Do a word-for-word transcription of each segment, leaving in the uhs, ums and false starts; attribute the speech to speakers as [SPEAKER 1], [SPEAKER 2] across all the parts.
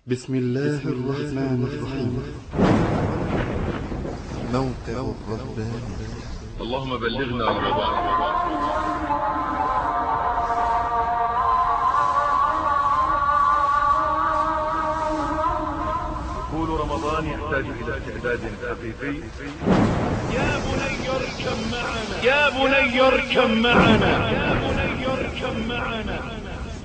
[SPEAKER 1] بسم الله الرحمن الرحيم. موقع الرباني.
[SPEAKER 2] اللهم بلغنا رمضان. دخول رمضان يحتاج إلى استعداد حقيقي.
[SPEAKER 3] يا بني اركب معنا يا بني اركب معنا يا بني اركب معنا.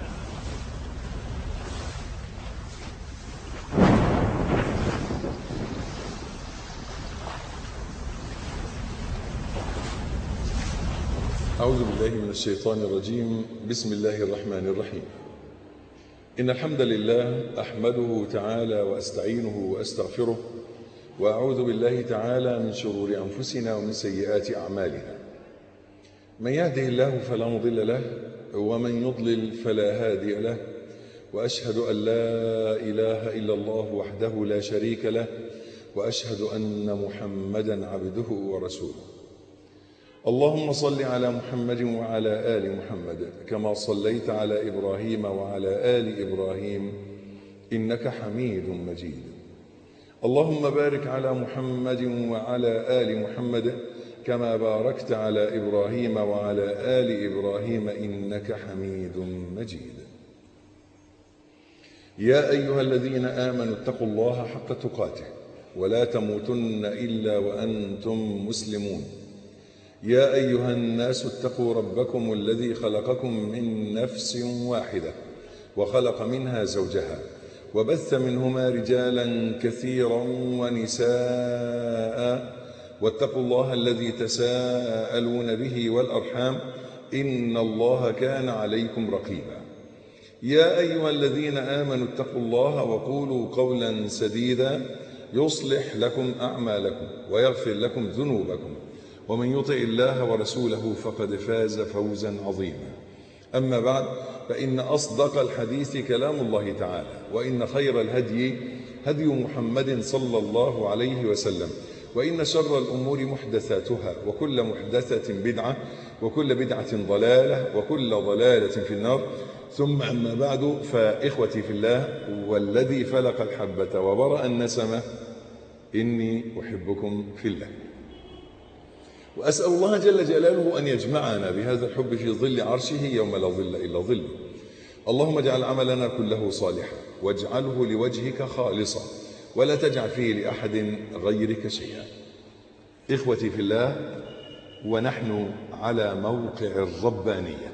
[SPEAKER 4] أعوذ بالله من الشيطان الرجيم. بسم الله الرحمن الرحيم. إن الحمد لله أحمده تعالى وأستعينه وأستغفره، وأعوذ بالله تعالى من شرور أنفسنا ومن سيئات أعمالنا. من يهده الله فلا مضل له، ومن يضلل فلا هادي له، وأشهد أن لا إله إلا الله وحده لا شريك له، وأشهد أن محمدا عبده ورسوله. اللهم صل على محمد وعلى آل محمد كما صليت على إبراهيم وعلى آل إبراهيم إنك حميد مجيد. اللهم بارك على محمد وعلى آل محمد كما باركت على إبراهيم وعلى آل إبراهيم إنك حميد مجيد. يا أيها الذين آمنوا اتقوا الله حق تقاته ولا تموتن إلا وأنتم مسلمون. يا أيها الناس اتقوا ربكم الذي خلقكم من نفس واحدة وخلق منها زوجها وبث منهما رجالا كثيرا ونساء، واتقوا الله الذي تساءلون به والأرحام إن الله كان عليكم رقيبا. يا أيها الذين آمنوا اتقوا الله وقولوا قولا سديدا يصلح لكم أعمالكم ويغفر لكم ذنوبكم، ومن يطع الله ورسوله فقد فاز فوزا عظيما. أما بعد، فإن أصدق الحديث كلام الله تعالى، وإن خير الهدي هدي محمد صلى الله عليه وسلم، وإن شر الأمور محدثاتها، وكل محدثة بدعة، وكل بدعة ضلالة، وكل ضلالة في النار. ثم أما بعد، فإخوتي في الله والذي فلق الحبة وبرأ النسمة، إني أحبكم في الله، وأسأل الله جل جلاله أن يجمعنا بهذا الحب في ظل عرشه يوم لا ظل إلا ظله. اللهم اجعل عملنا كله صالحا، واجعله لوجهك خالصا، ولا تجعل فيه لأحد غيرك شيئا. إخوتي في الله، ونحن على موقع الربانية.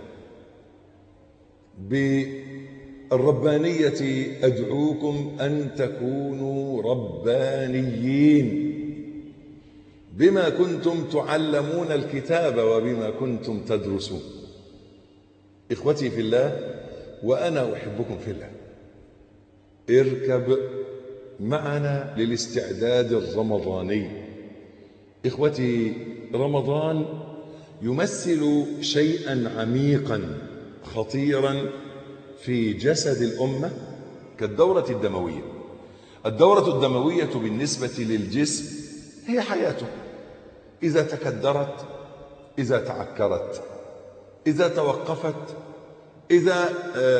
[SPEAKER 4] بالربانية أدعوكم أن تكونوا ربانيين بما كنتم تعلمون الكتاب وبما كنتم تدرسون. إخوتي في الله، وأنا أحبكم في الله، اركب معنا للاستعداد الرمضاني. إخوتي، رمضان يمثل شيئا عميقا خطيرا في جسد الأمة كالدورة الدموية. الدورة الدموية بالنسبة للجسم هي حياته، إذا تكدرت، إذا تعكرت، إذا توقفت، إذا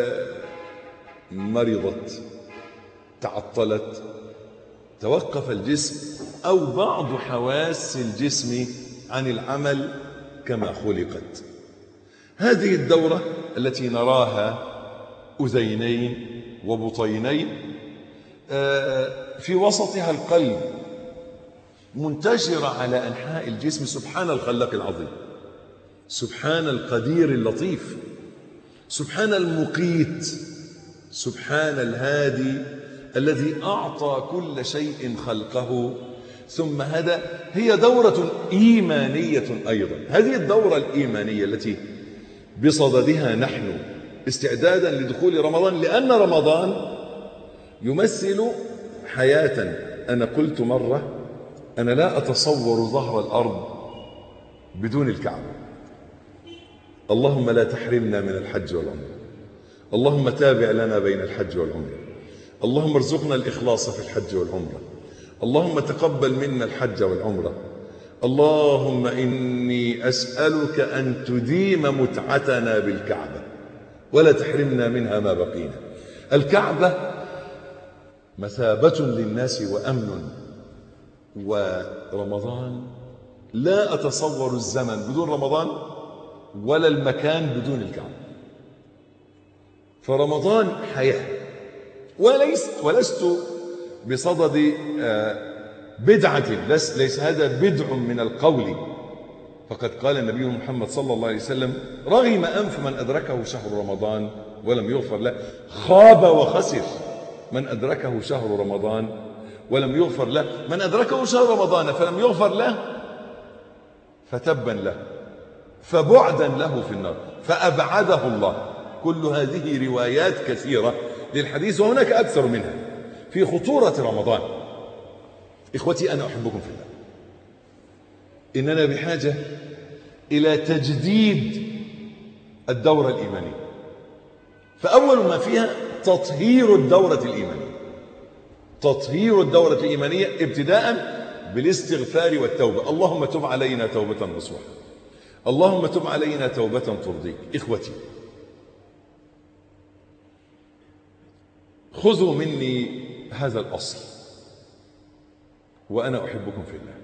[SPEAKER 4] مرضت، تعطلت، توقف الجسم أو بعض حواس الجسم عن العمل كما خلقت. هذه الدورة التي نراها أذينين وبطينين، في وسطها القلب منتشرة على أنحاء الجسم. سبحان الخلاق العظيم، سبحان القدير اللطيف، سبحان المقيت، سبحان الهادي الذي أعطى كل شيء خلقه ثم هدى. هي دورة إيمانية أيضا. هذه الدورة الإيمانية التي بصددها نحن استعدادا لدخول رمضان، لأن رمضان يمثل حياة. أنا قلت مرة، أنا لا أتصور ظهر الأرض بدون الكعبة. اللهم لا تحرمنا من الحج والعمرة. اللهم تابع لنا بين الحج والعمرة. اللهم ارزقنا الإخلاص في الحج والعمرة. اللهم تقبل منا الحج والعمرة. اللهم إني أسألك أن تديم متعتنا بالكعبة ولا تحرمنا منها ما بقينا. الكعبة مثابة للناس وأمن. ورمضان لا أتصور الزمن بدون رمضان ولا المكان بدون الكعبة. فرمضان حياة، وليس ولست بصدد بدعة، ليس هذا بدع من القول، فقد قال النبي محمد صلى الله عليه وسلم: رغم أنف من أدركه شهر رمضان ولم يغفر له، خاب وخسر من أدركه شهر رمضان ولم يغفر له، من أدركه شهر رمضان فلم يغفر له فتبا له، فبعدا له في النار، فأبعده الله. كل هذه روايات كثيرة للحديث، وهناك أكثر منها في خطورة رمضان. إخوتي، أنا أحبكم في الله. إننا بحاجة إلى تجديد الدورة الإيمانية، فأول ما فيها تطهير الدورة الإيمانية. تطهير الدورة الإيمانية ابتداء بالاستغفار والتوبة. اللهم تب علينا توبة نصوحا، اللهم تب علينا توبة ترضيك. إخوتي، خذوا مني هذا الأصل وأنا أحبكم في الله،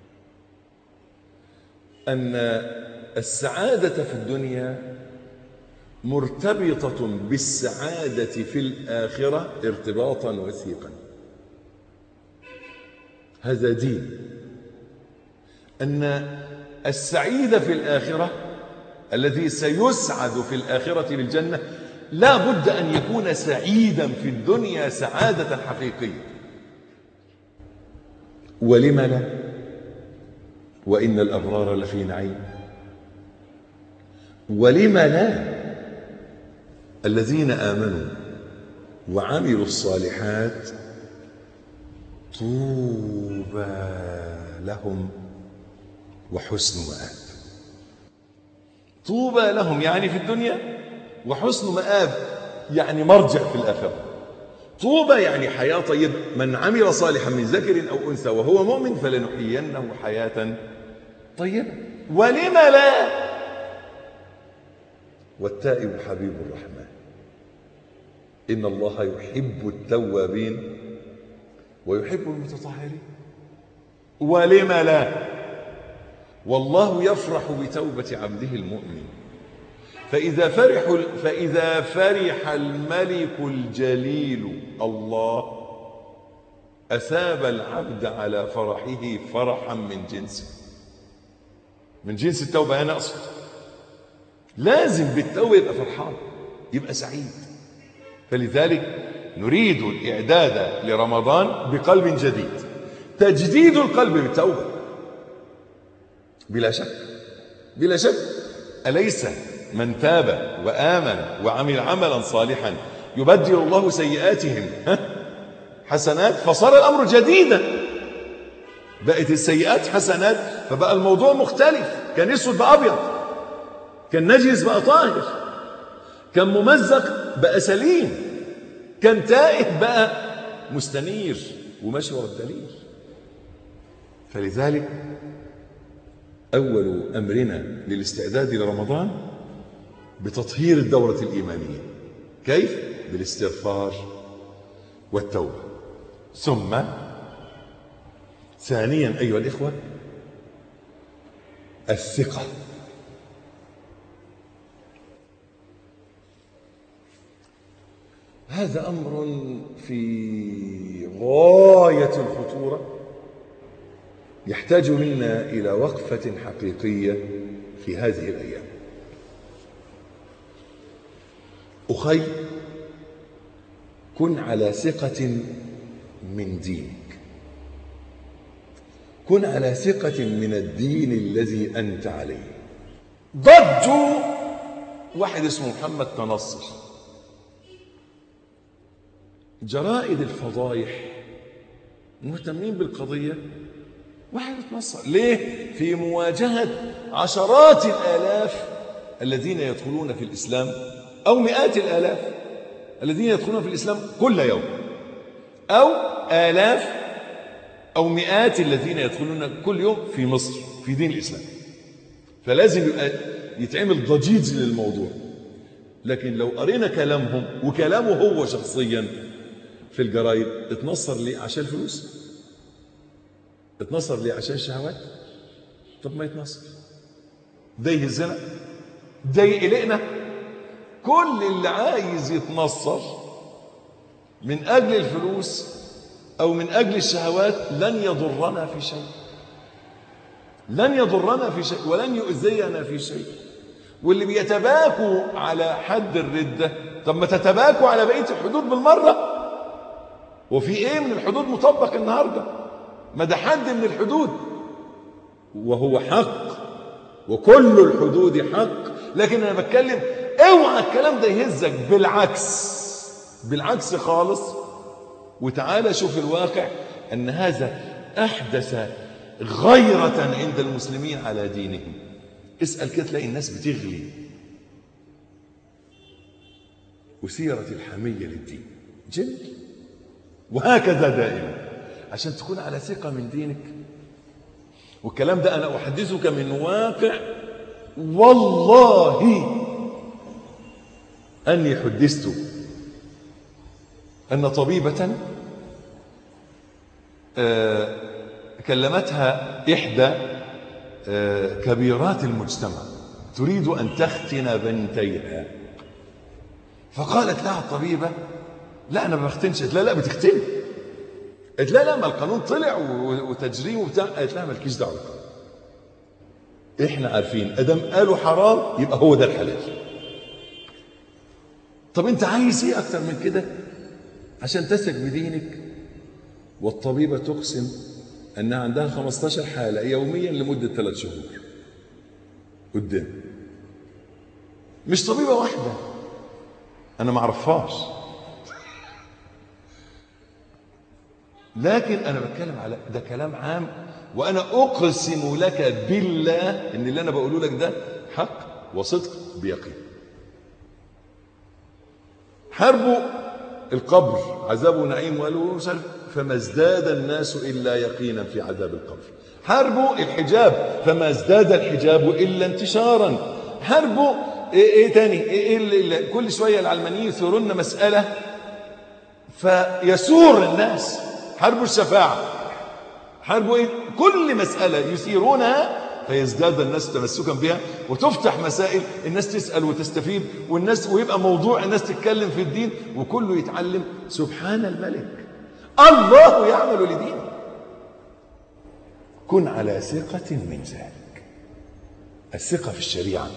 [SPEAKER 4] أن السعادة في الدنيا مرتبطة بالسعادة في الآخرة ارتباطا وثيقا. هذا دين. أن السعيد في الآخرة الذي سيسعد في الآخرة بالجنة لا بد أن يكون سعيدا في الدنيا سعادة حقيقية. ولم لا؟ وإن الأبرار لفي نعيم. ولم لا؟ الذين آمنوا وعملوا الصالحات طوبى لهم وحسن مآب. طوبى لهم يعني في الدنيا، وحسن مآب يعني مرجع في الآخرة. طوبى يعني حياة طيبة. من عمل صالحا من ذكر أو أنثى وهو مؤمن فلنحيينه حياة طيبة. ولم لا؟ والتائب حبيب الرحمن. إن الله يحب التوابين ويحب المتطهرين. ولم لا؟ والله يفرح بتوبة عبده المؤمن. فإذا فرح فإذا فرح الملك الجليل الله أثاب العبد على فرحه فرحا من جنسه، من جنس التوبة. أنا أقصد لازم بالتوبة يبقى فرحان، يبقى سعيد. فلذلك نريد الإعداد لرمضان بقلب جديد، تجديد القلب بالتوبة بلا شك بلا شك. أليس من تاب وآمن وعمل عملا صالحا يبدل الله سيئاتهم حسنات؟ فصار الأمر جديدا، بقت السيئات حسنات، فبقى الموضوع مختلف. كان اسود بقى أبيض، كان نجس بقى طاهر، كان ممزق بقى سليم، كان تائه بقى مستنير وماشي ورا الدليل. فلذلك أول أمرنا للاستعداد لرمضان بتطهير الدورة الإيمانية. كيف؟ بالاستغفار والتوبة. ثم ثانيا أيها الإخوة الثقة. هذا أمر في غاية الخطورة، يحتاج منا إلى وقفة حقيقية في هذه الأيام. أخي، كن على ثقة من دينك، كن على ثقة من الدين الذي أنت عليه. ضجوا واحد اسمه محمد تنصر، جرائد الفضايح مهتمين بالقضية، واحد اتنصر. ليه؟ في مواجهة عشرات الآلاف الذين يدخلون في الإسلام، أو مئات الآلاف الذين يدخلون في الإسلام كل يوم، أو آلاف أو مئات الذين يدخلون كل يوم في مصر في دين الإسلام. فلازم يبقى يتعمل ضجيج للموضوع. لكن لو قرينا كلامهم وكلامه هو شخصيا في الجرايد اتنصر ليه؟ عشان الفلوس؟ اتنصر ليه؟ عشان الشهوات؟ طب ما يتنصر. ده يهزنا؟ ده يقلقنا؟ كل اللي عايز يتنصر من أجل الفلوس أو من أجل الشهوات لن يضرنا في شيء، لن يضرنا في شيء ولن يؤذينا في شيء. واللي بيتباكوا على حد الردة، طب ما تتباكوا على بقية الحدود بالمرة. وفي ايه من الحدود مطبق النهاردة؟ ما ده حد من الحدود وهو حق، وكل الحدود حق. لكن انا بتكلم اوعى الكلام ده يهزك، بالعكس بالعكس خالص. وتعالى شوف الواقع ان هذا احدث غيرة عند المسلمين على دينهم. اسأل كده تلاقي الناس بتغلي، وسيرة الحمية للدين جميل. وهكذا دائما عشان تكون على ثقة من دينك. والكلام ده أنا أحدثك من واقع والله أني حدثت أن طبيبة آه كلمتها إحدى آه كبيرات المجتمع تريد أن تختن بنتيها، فقالت لها الطبيبة لا أنا ما بختنش. قالت لا لا بتختن. قالت لا لا ما القانون طلع وتجريم وبتاع. قالت لها مالكيش دعوة، احنا عارفين ادم قالوا حرام يبقى هو ده الحلال. طب انت عايز ايه اكتر من كده عشان تثق بدينك؟ والطبيبة تقسم انها عندها خمستاشر حالة يوميا لمدة ثلاث شهور قدام. مش طبيبة واحدة انا ما اعرفهاش، لكن انا بتكلم على ده كلام عام. وانا اقسم لك بالله ان اللي انا بقوله لك ده حق وصدق بيقين. حاربوا القبر عذاب ونعيم وقالوا مش عارف، فما ازداد الناس الا يقينا في عذاب القبر. حاربوا الحجاب فما ازداد الحجاب الا انتشارا. حاربوا ايه, إيه تاني إيه إيه كل شويه العلمانيين يثورون مساله فيسور الناس. حاربوا الشفاعه، حاربوا ايه؟ كل مساله يثيرونها فيزداد الناس تمسكا بها، وتفتح مسائل الناس تسال وتستفيد، والناس ويبقى موضوع الناس تتكلم في الدين وكله يتعلم. سبحان الملك، الله يعمل لدينه. كن على ثقة من ذلك. الثقة في الشريعة،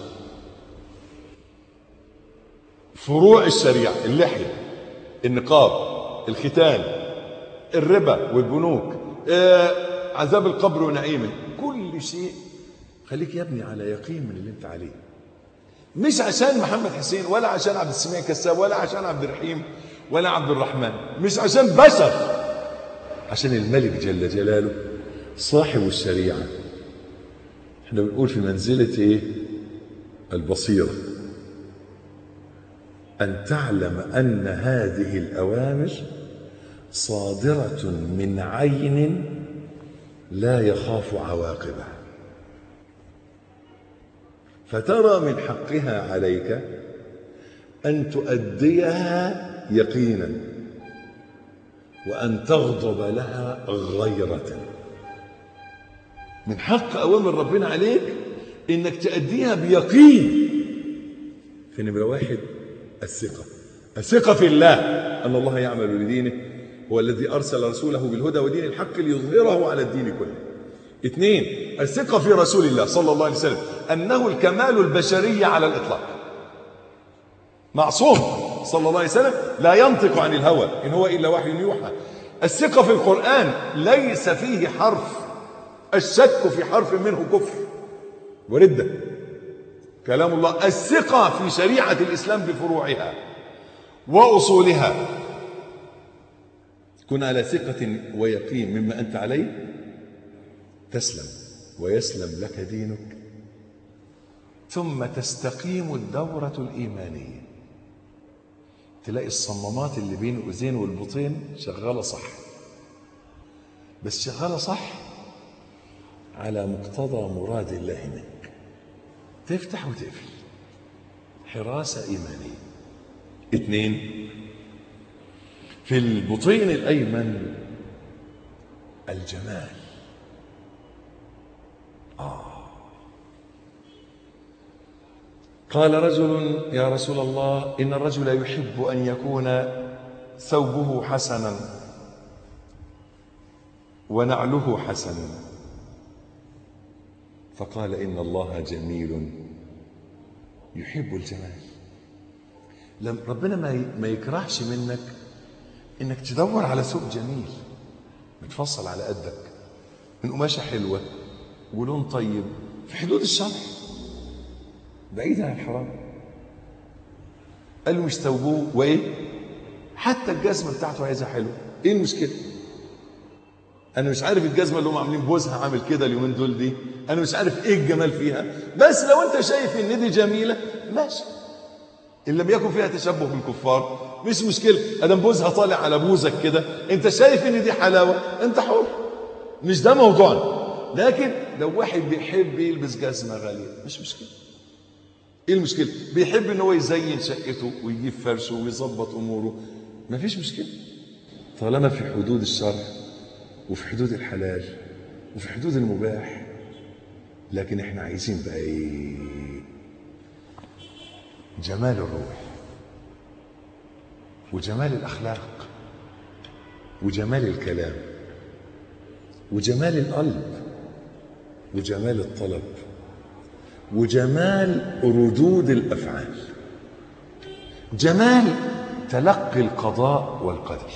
[SPEAKER 4] فروع الشريعة، اللحية، النقاب، الختان، الربا والبنوك، آه، عذاب القبر ونعيمه، كل شيء خليك يا ابني على يقين من اللي انت عليه. مش عشان محمد حسين ولا عشان عبد السميع كساب ولا عشان عبد الرحيم ولا عبد الرحمن، مش عشان بشر، عشان الملك جل جلاله صاحب الشريعة. احنا بنقول في منزلة ايه؟ البصيرة، أن تعلم أن هذه الأوامر صادرة من عين لا يخاف عواقبها، فترى من حقها عليك أن تؤديها يقينا، وأن تغضب لها غيرة. من حق أوامر ربنا عليك إنك تؤديها بيقين. في نمرة واحد الثقة، الثقة في الله أن الله يعمل لدينه، هو الذي أرسل رسوله بالهدى ودين الحق ليظهره على الدين كله. اثنين الثقة في رسول الله صلى الله عليه وسلم أنه الكمال البشري على الإطلاق، معصوم صلى الله عليه وسلم، لا ينطق عن الهوى إن هو إلا وحي يوحى. الثقة في القرآن ليس فيه حرف، الشك في حرف منه كفر وردة، كلام الله. الثقة في شريعة الإسلام بفروعها وأصولها. كن على ثقة ويقين مما أنت عليه تسلم ويسلم لك دينك، ثم تستقيم الدورة الإيمانية. تلاقي الصمامات اللي بين الأذين والبطين شغالة صح، بس شغالة صح على مقتضى مراد الله منك. تفتح وتقفل، حراسة إيمانية. اثنين في البطين الأيمن الجمال. آه. قال رجل يا رسول الله إن الرجل يحب أن يكون ثوبه حسنا ونعله حسنا، فقال إن الله جميل يحب الجمال. لم ربنا ما يكرهش منك إنك تدور على ثوب جميل متفصل على قدك من قماشة حلوة ولون طيب في حدود الشرع بعيد عن الحرام. قال له مش ثوبوه وايه حتى الجزمه بتاعته عايزها حلوه، ايه المشكله؟ انا مش عارف الجزمه اللي هم عاملين بوزها عامل كده اليومين دول دي، انا مش عارف ايه الجمال فيها، بس لو انت شايف ان دي جميله ماشي، ان لم يكن فيها تشبه بالكفار مش مشكله، ادم بوزها طالع على بوزك كده انت شايف ان دي حلاوه انت حر، مش ده موضوعنا. لكن لو واحد بيحب يلبس جزمه غاليه مش مشكله، ايه المشكله؟ بيحب ان هو يزين شقته ويجيب فرشه ويظبط اموره مفيش مشكله طالما في حدود الشرع وفي حدود الحلال وفي حدود المباح. لكن احنا عايزين بقى ايه؟ جمال الروح وجمال الاخلاق وجمال الكلام وجمال القلب وجمال الطلب وجمال ردود الافعال، جمال تلقي القضاء والقدر،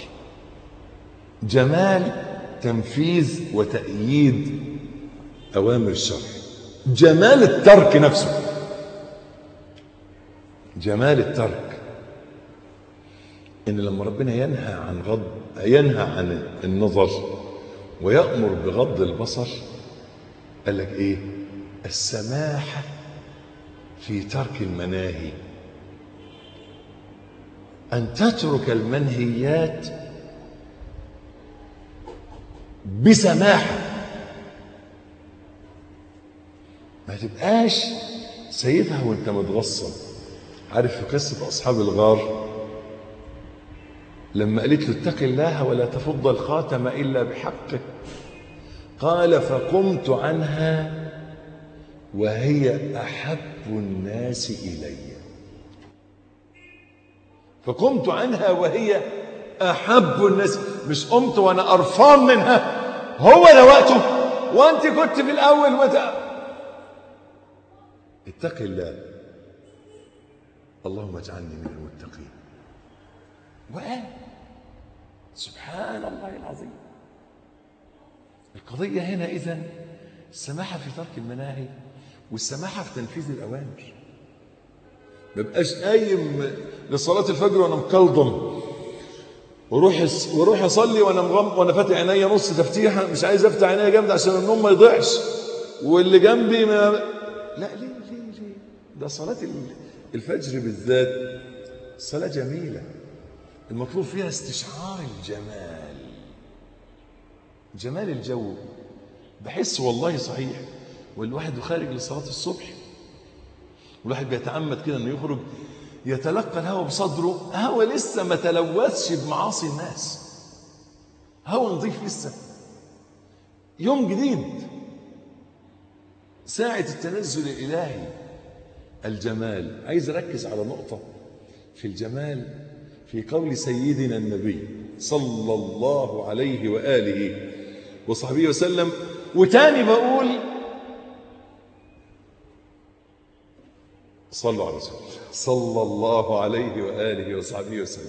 [SPEAKER 4] جمال تنفيذ وتأييد اوامر الشرع، جمال الترك نفسه، جمال الترك. ان لما ربنا ينهى عن غض ينهى عن النظر ويأمر بغض البصر قال لك ايه؟ السماحة في ترك المناهي، أن تترك المنهيات بسماحة، ما تبقاش سيدها وانت متغصب. عارف في قصة أصحاب الغار لما قالت له اتق الله ولا تفض الخاتم إلا بحقه، قال فقمت عنها وهي أحب الناس إلي، فقمت عنها وهي أحب الناس، مش قمت وأنا قرفان منها، هو ده وقته وأنت كنت في الأول وت... اتق الله، اللهم اجعلني من المتقين. وقال سبحان الله العظيم. القضية هنا إذن السماحة في ترك المناهي والسماحة في تنفيذ الأوامر. ما بقاش قايم لصلاة الفجر وأنا مكلضم وروح وروح أصلي وأنا مغم وأنا فاتح عينيا نص تفتيحة، مش عايز أفتح عينيا جامد عشان النوم ما يضيعش واللي جنبي ما... لا ليه ليه ليه؟ ده صلاة الفجر بالذات صلاة جميلة المطلوب فيها استشعار الجمال، جمال الجو. بحس والله صحيح والواحد خارج لصلاة الصبح والواحد بيتعمد كده انه يخرج يتلقى الهوى بصدره، هوى لسه ما تلوثش بمعاصي الناس، هوى نظيف لسه، يوم جديد، ساعة التنزل الإلهي. الجمال، عايز أركز على نقطة في الجمال في قول سيدنا النبي صلى الله عليه وآله وصحبه وسلم. وتاني بقول صلوا على رسول الله صلى الله عليه وآله وصحبه وسلم.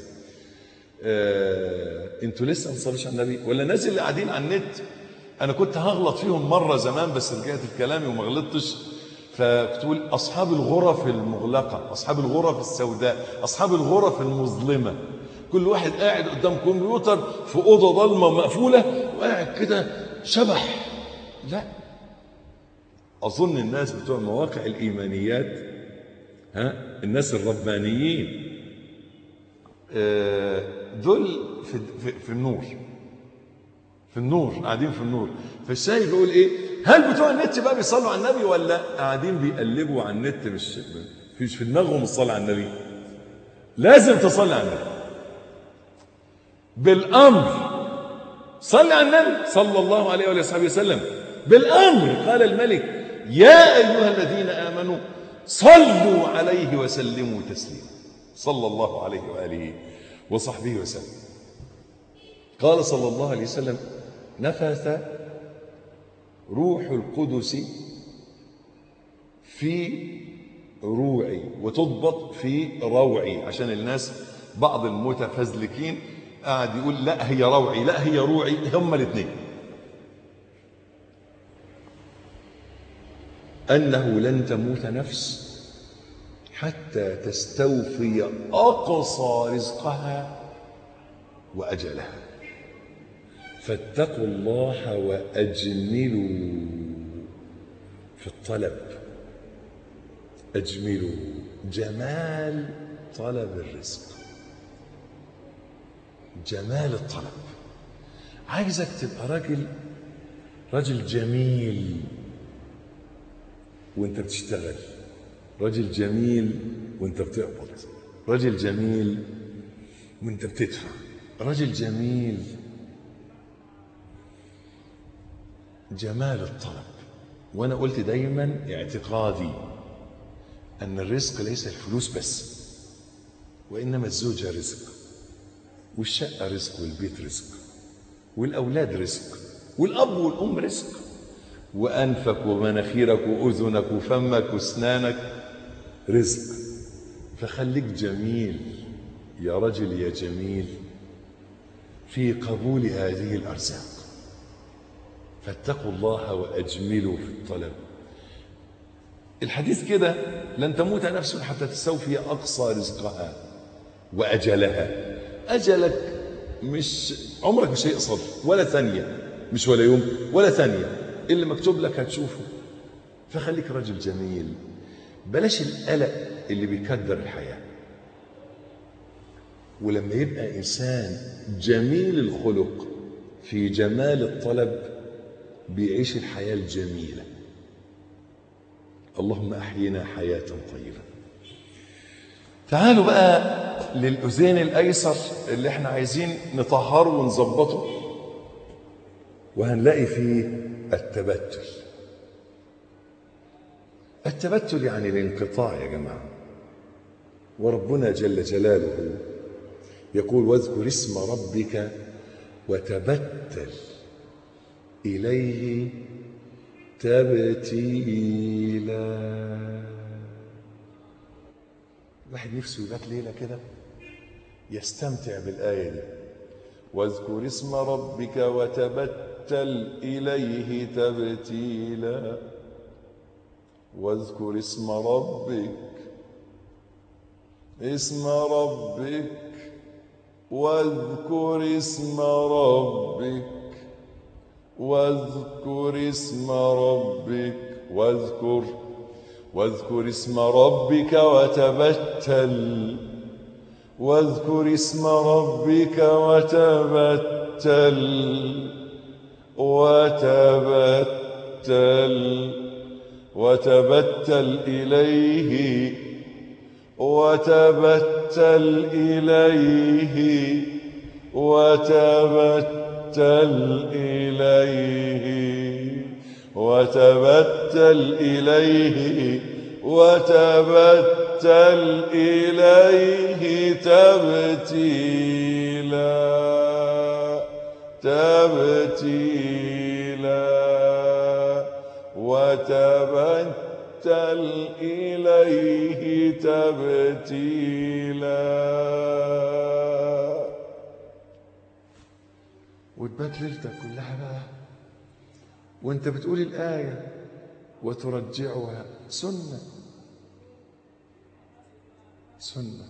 [SPEAKER 4] آه، انتوا لسه ما تصلوش على النبي ولا الناس اللي قاعدين على النت؟ انا كنت هغلط فيهم مرة زمان بس رجعت في كلامي وما غلطتش، فتقول أصحاب الغرف المغلقة، أصحاب الغرف السوداء، أصحاب الغرف المظلمة، كل واحد قاعد قدام كمبيوتر في أوضة ضلمة مقفولة وقاعد كده شبح. لا، أظن الناس بتوع مواقع الإيمانيات، ها، الناس الربانيين دول في, في, في النور، في النور، قاعدين في النور. فالشايف بيقول ايه؟ هل بتوع النت بقى بيصلوا على النبي ولا قاعدين بيقلبوا على النت؟ مش فيش في دماغهم الصلاة على النبي. لازم تصلي على النبي. بالأمر. صلى على النبي صلى الله عليه وآله وصحبه وسلم. بالأمر قال الملك يا أيها الذين آمنوا صلوا عليه وسلموا تسليما. صلى الله عليه وآله وصحبه وسلم. قال صلى الله عليه وسلم نفث روح القدس في روعي، وتضبط في روعي عشان الناس بعض المتفزلكين قاعد يقول لا هي روعي لا هي روعي، هما الاثنين. أنه لن تموت نفس حتى تستوفي أقصى رزقها وأجلها، فاتقوا الله وأجملوا في الطلب. أجملوا، جمال طلب الرزق، جمال الطلب. عايزك تبقى راجل راجل جميل وانت بتشتغل، راجل جميل وانت بتقبض، راجل جميل وانت بتدفع، راجل جميل. جمال الطلب. وانا قلت دايما اعتقادي ان الرزق ليس الفلوس بس، وانما الزوجة رزق، والشقة رزق، والبيت رزق، والاولاد رزق، والاب والام رزق، وانفك ومناخيرك واذنك وفمك واسنانك رزق. فخليك جميل يا رجل يا جميل في قبول هذه الارزاق. فاتقوا الله واجملوا في الطلب. الحديث كده لن تموت نفس حتى تستوفي اقصى رزقها واجلها. اجلك مش عمرك مش هيقصر ولا ثانيه، مش ولا يوم ولا ثانيه، اللي مكتوب لك هتشوفه. فخليك رجل جميل، بلاش القلق اللي بيكدر الحياه. ولما يبقى انسان جميل الخلق في جمال الطلب بيعيش الحياه الجميله. اللهم احينا حياه طيبه. تعالوا بقى للاذين الايسر اللي احنا عايزين نطهره ونظبطه، وهنلاقي فيه التبتل. التبتل يعني الانقطاع يا جماعه. وربنا جل جلاله يقول واذكر اسم ربك وتبتل إليه تبتيلا. واحد نفسه يبات ليلة كده يستمتع بالآية دي، واذكر اسم ربك وتبتل إليه تبتيلا. واذكر اسم ربك، اسم ربك، واذكر اسم ربك، واذكر اسم ربك، واذكر واذكر اسم ربك وتبتل، واذكر اسم ربك وتبتل وتبتل وتبتل إليه وتبتل إليه وتبتل إليه وتبتل إليه وتبتل إليه تبتيلا تبتيلا وتبتل إليه تبتيلا. وتبات ليلتك كلها بقى وانت بتقول الآية وترجعها. سنة سنة.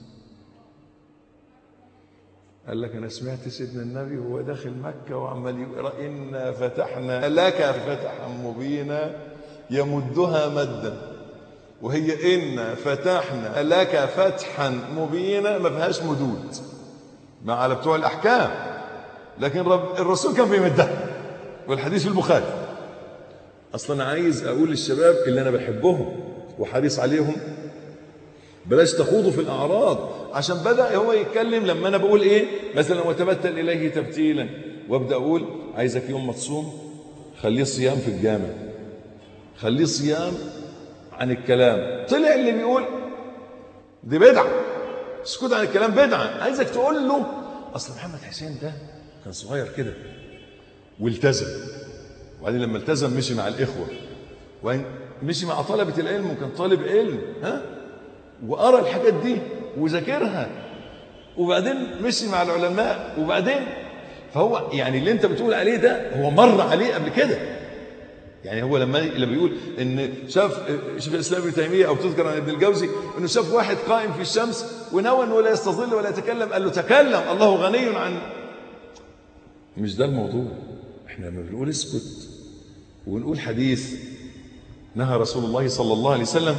[SPEAKER 4] قال لك أنا سمعت سيدنا النبي وهو داخل مكة وعمال يقرأ إنا فتحنا لك فتحا مبينا يمدها مدا، وهي إنا فتحنا لك فتحا مبينا ما فيهاش مدود مع على بتوع الأحكام، لكن رب الرسول كان بيمدها، والحديث في البخاري. أصلا عايز أقول للشباب اللي أنا بحبهم وحريص عليهم بلاش تخوضوا في الأعراض. عشان بدأ هو يتكلم لما أنا بقول إيه مثلا وتبتل إليه تبتيلا، وابدأ أقول عايزك يوم ما تصوم خليه صيام في الجامع، خليه صيام عن الكلام. طلع اللي بيقول دي بدعة، اسكت عن الكلام بدعة، عايزك تقول له أصل محمد حسين ده كان صغير كده والتزم، وبعدين لما التزم مشي مع الإخوة، وبعدين مشي مع طلبة العلم وكان طالب علم، ها، وقرأ الحاجات دي وذاكرها، وبعدين مشي مع العلماء، وبعدين فهو يعني اللي انت بتقول عليه ده هو مر عليه قبل كده. يعني هو لما لما بيقول ان شاف شيخ الاسلام ابن تيميه او تذكر عن ابن الجوزي انه شاف واحد قائم في الشمس ونوى انه لا يستظل ولا يتكلم، قال له تكلم الله غني عن. مش ده الموضوع. احنا لما بنقول اسكت ونقول حديث نهى رسول الله صلى الله عليه وسلم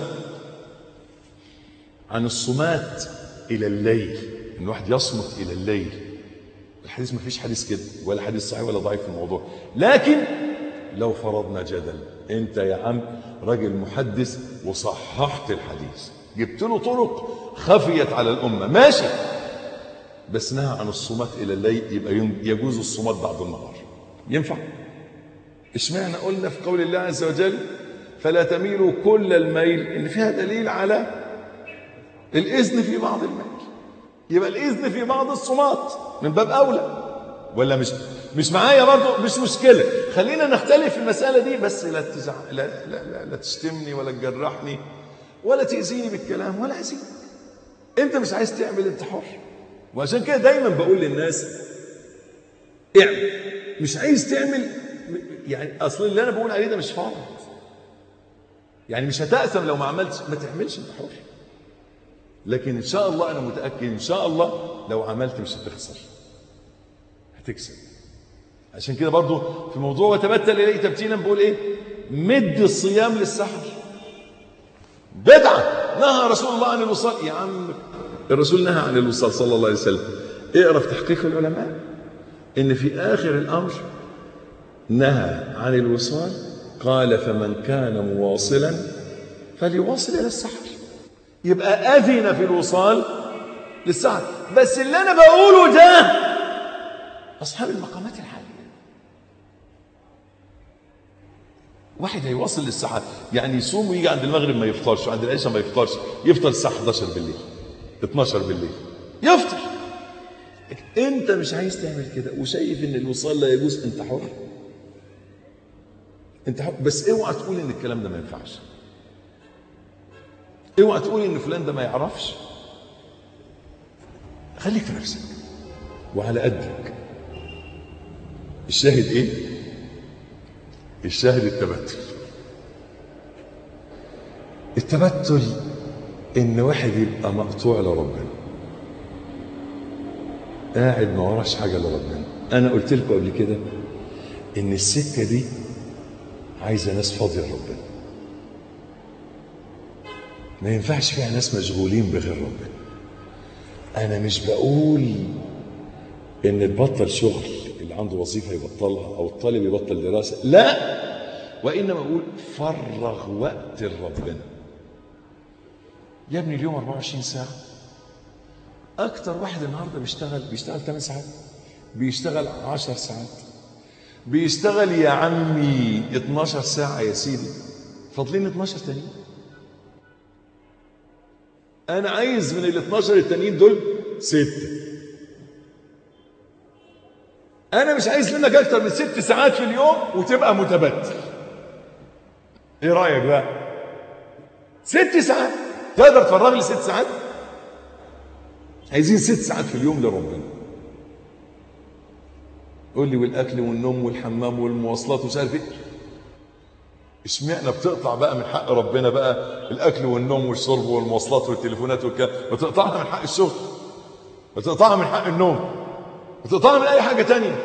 [SPEAKER 4] عن الصمات الى الليل، ان واحد يصمت الى الليل. الحديث ما فيش حديث كده ولا حديث صحيح ولا ضعيف في الموضوع، لكن لو فرضنا جدل انت يا عم راجل محدث وصححت الحديث، جبت له طرق خفيت على الامه، ماشي، بس نهى عن الصمات الى الليل، يبقى يجوز الصمات بعد النهار. ينفع؟ اشمعنى قلنا في قول الله عز وجل فلا تميلوا كل الميل، ان فيها دليل على الاذن في بعض الميل، يبقى الاذن في بعض الصمات من باب اولى، ولا مش مش معايا برضه؟ مش مشكله، خلينا نختلف في المساله دي، بس لا تزع... لا, لا, لا, لا تشتمني ولا تجرحني ولا تاذيني بالكلام ولا اذيك. انت مش عايز تعمل انت حر، وعشان كده دايما بقول للناس اعمل، مش عايز تعمل يعني اصل اللي انا بقول عليه ده مش فرض، يعني مش هتأثم لو ما عملتش، ما تعملش انت حر، لكن ان شاء الله انا متاكد ان شاء الله لو عملت مش هتخسر، هتكسب. عشان كده برضو في موضوع وتبتل اليه تبتيلا بقول ايه؟ مد الصيام للسحر بدعه، نهى رسول الله عن الوصال. يا عم الرسول نهى عن الوصال صلى الله عليه وسلم، اقرا في تحقيق العلماء ان في اخر الامر نهى عن الوصال، قال فمن كان مواصلا فليواصل الى السحر. يبقى اذن في الوصال للسحر، بس اللي انا بقوله ده اصحاب المقامات العاليه. واحد هيوصل للسحر يعني يصوم ويجي عند المغرب ما يفطرش، وعند العشاء ما يفطرش، يفطر الساعه احداشر بالليل اتناشر بالليل يفطر. انت مش عايز تعمل كده وشايف ان الوصال لا يجوز، انت حر، انت حر، بس اوعى تقول ان الكلام ده ما ينفعش، اوعى تقول ان فلان ده ما يعرفش. خليك في نفسك وعلى قدك. الشاهد ايه؟ الشاهد التبتل. التبتل ان واحد يبقى مقطوع لربنا، قاعد ما وراش حاجه لربنا. انا قلت لكم قبل كده ان السكه دي عايزه ناس فاضيه لربنا، ما ينفعش فيها ناس مشغولين بغير ربنا. انا مش بقول ان تبطل شغل، اللي عنده وظيفه يبطلها او الطالب يبطل دراسه، لا، وانما بقول فرغ وقت لربنا. يا ابني اليوم أربعة وعشرين ساعه، اكتر واحد النهارده بيشتغل بيشتغل ثمان ساعات، بيشتغل عشر ساعات، بيشتغل يا عمي اتناشر ساعه يا سيدي، فاضلين اتناشر تانيين. انا عايز من ال اتناشر التانيين دول ستة. انا مش عايز منك اكتر من ست ساعات في اليوم وتبقى متبتل. ايه رايك بقى؟ ست ساعات تقدر تفرغ لي ست ساعات؟ عايزين ست ساعات في اليوم لربنا. قول لي والاكل والنوم والحمام والمواصلات ومش عارف ايه، اشمعنى بتقطع بقى من حق ربنا بقى الاكل والنوم والشرب والمواصلات والتليفونات والكلام؟ بتقطعها من حق الشغل، بتقطعها من حق النوم، بتقطعها من اي حاجه تانية.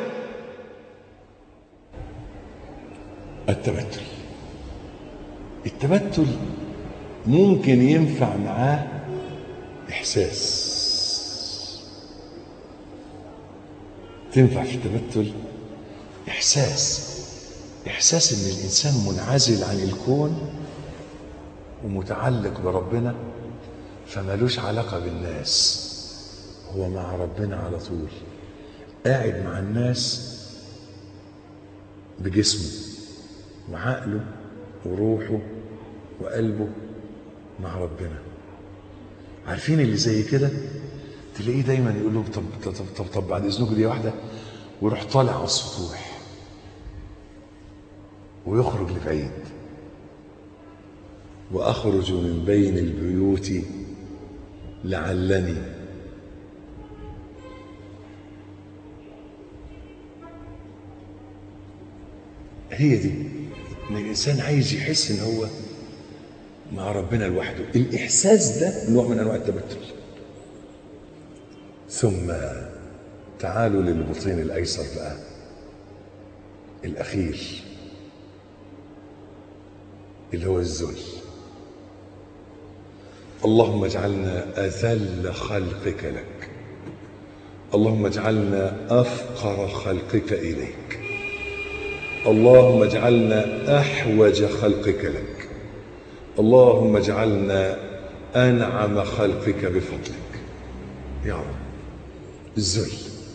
[SPEAKER 4] التبتل التبتل ممكن ينفع معاه احساس، تنفع في التبتل احساس احساس ان الانسان منعزل عن الكون ومتعلق بربنا، فمالوش علاقه بالناس. هو مع ربنا على طول، قاعد مع الناس بجسمه وعقله وروحه وقلبه مع ربنا. عارفين اللي زي كده تلاقيه دايما يقول لهم طب طب طب, طب بعد اذنكم دي واحده، ويروح طالع على السطوح ويخرج لبعيد. واخرج من بين البيوت لعلني هي دي ان الانسان عايز يحس ان هو مع ربنا لوحده. الاحساس ده نوع من انواع التبتل. ثم تعالوا للبطين الايسر بقى الاخير اللي هو الذل. اللهم اجعلنا اذل خلقك لك، اللهم اجعلنا افقر خلقك اليك، اللهم اجعلنا احوج خلقك لك، اللهم اجعلنا انعم خلقك بفضلك يا رب. الذل.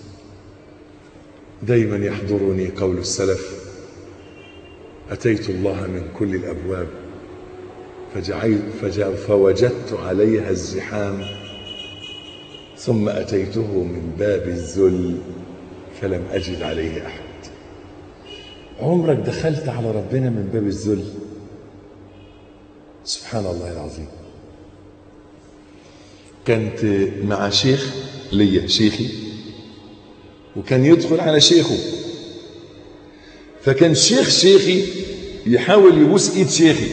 [SPEAKER 4] دايما يحضرني قول السلف: اتيت الله من كل الابواب فوجدت عليها الزحام، ثم اتيته من باب الذل فلم اجد عليه احد. عمرك دخلت على ربنا من باب الذل؟ سبحان الله العظيم. كنت مع شيخ ليا، شيخي، وكان يدخل على شيخه، فكان شيخ شيخي يحاول يبوس ايد شيخي،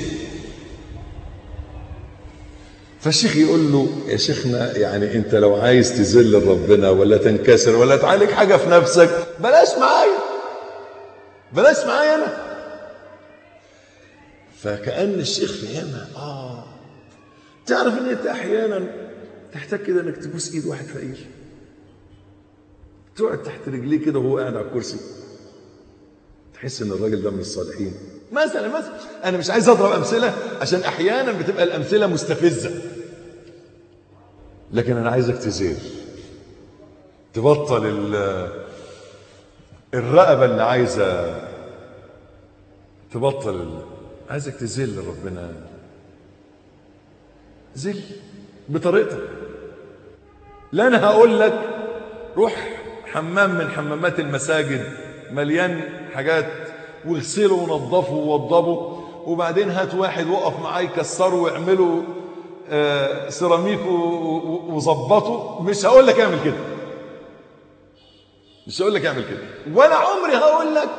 [SPEAKER 4] فالشيخ يقول له: يا شيخنا يعني انت لو عايز تذل ربنا ولا تنكسر ولا تعالج حاجه في نفسك بلاش معايا، بلاش معايا انا. فكأن الشيخ فهمها. اه تعرف ان انت احيانا تحتاج كده انك تبوس ايد واحد فقير، تقعد تحت رجليه كده وهو قاعد على الكرسي، تحس ان الراجل ده من الصالحين. مثلا مثلا انا مش عايز اضرب امثله عشان احيانا بتبقى الامثله مستفزه، لكن انا عايزك تزيل، تبطل الرقبه اللي عايزه، تبطل، عايزك تزل ربنا. زل بطريقتك. لا انا هقول لك روح حمام من حمامات المساجد مليان حاجات واغسله ونظفه ووضبه، وبعدين هات واحد وقف معاه يكسره ويعمله آه سيراميك وظبطه. مش هقول لك اعمل كده، مش هقول لك اعمل كده، ولا عمري هقول لك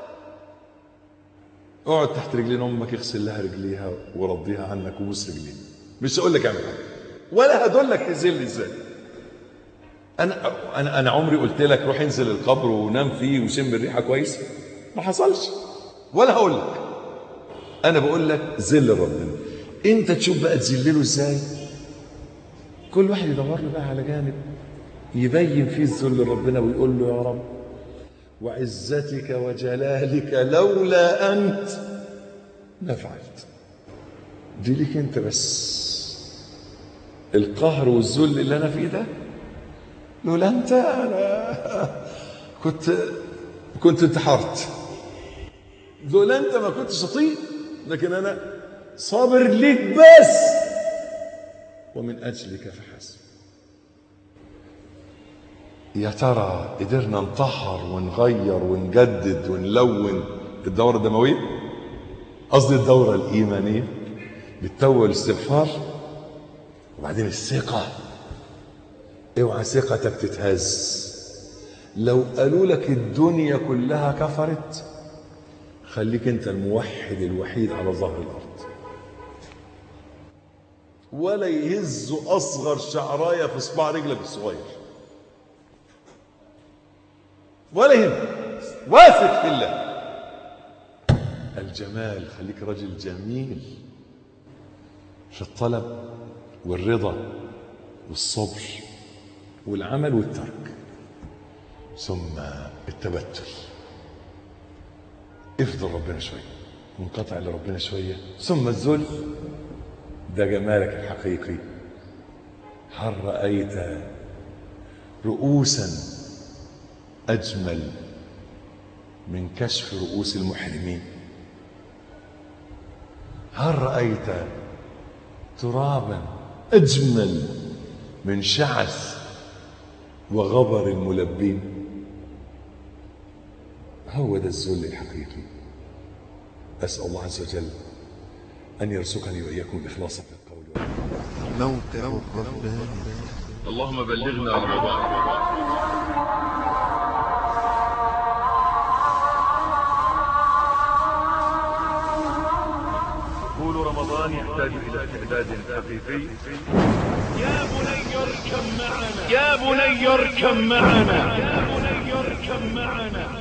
[SPEAKER 4] اقعد تحت رجلين امك اغسل لها رجليها ورضيها عنك وبوس رجليها. مش هقول لك اعمل حاجه، ولا هدلك تزل ازاي. انا انا انا عمري قلت لك روح انزل القبر ونام فيه وشم الريحه كويس؟ ما حصلش، ولا هقول لك. انا بقول لك ذل ربنا. انت تشوف بقى تذلله ازاي. كل واحد يدور له بقى على جانب يبين فيه الذل لربنا ويقول له: يا رب وعزتك وجلالك لولا انت ما فعلت. دي ليك انت بس. القهر والذل اللي انا فيه ده لولا انت انا كنت كنت انتحرت. لولا انت ما كنتش اطيق، لكن انا صابر ليك بس ومن اجلك فحسب. يا ترى قدرنا نطهر ونغير ونجدد ونلون الدورة الدموية؟ قصدي الدورة الإيمانية بالتوبة والاستغفار. وبعدين الثقة، اوعى ثقتك تتهز. لو قالوا لك الدنيا كلها كفرت، خليك انت الموحد الوحيد على ظهر الأرض، ولا يهزوا أصغر شعراية في صباع رجلك الصغير، ولا يهم. واثق في الله. الجمال، خليك رجل جميل في الطلب والرضا والصبر والعمل والترك. ثم التبتل، افضل ربنا شويه، منقطع لربنا شويه. ثم الذل، ده جمالك الحقيقي. هل رأيت رؤوسا أجمل من كشف رؤوس المحرمين؟ هل رأيت ترابا أجمل من شعث وغبر الملبين؟ هو ده الذل الحقيقي. أسأل الله عز وجل أن يرزقني وإياكم الإخلاص في القول والعمل.
[SPEAKER 1] موقع الرباني.
[SPEAKER 2] اللهم بلغنا رمضان. طول رمضان يحتاج إلى تعداد حقيقي.
[SPEAKER 3] يا بني اركب معنا يا بني اركب معنا يا بني اركب معنا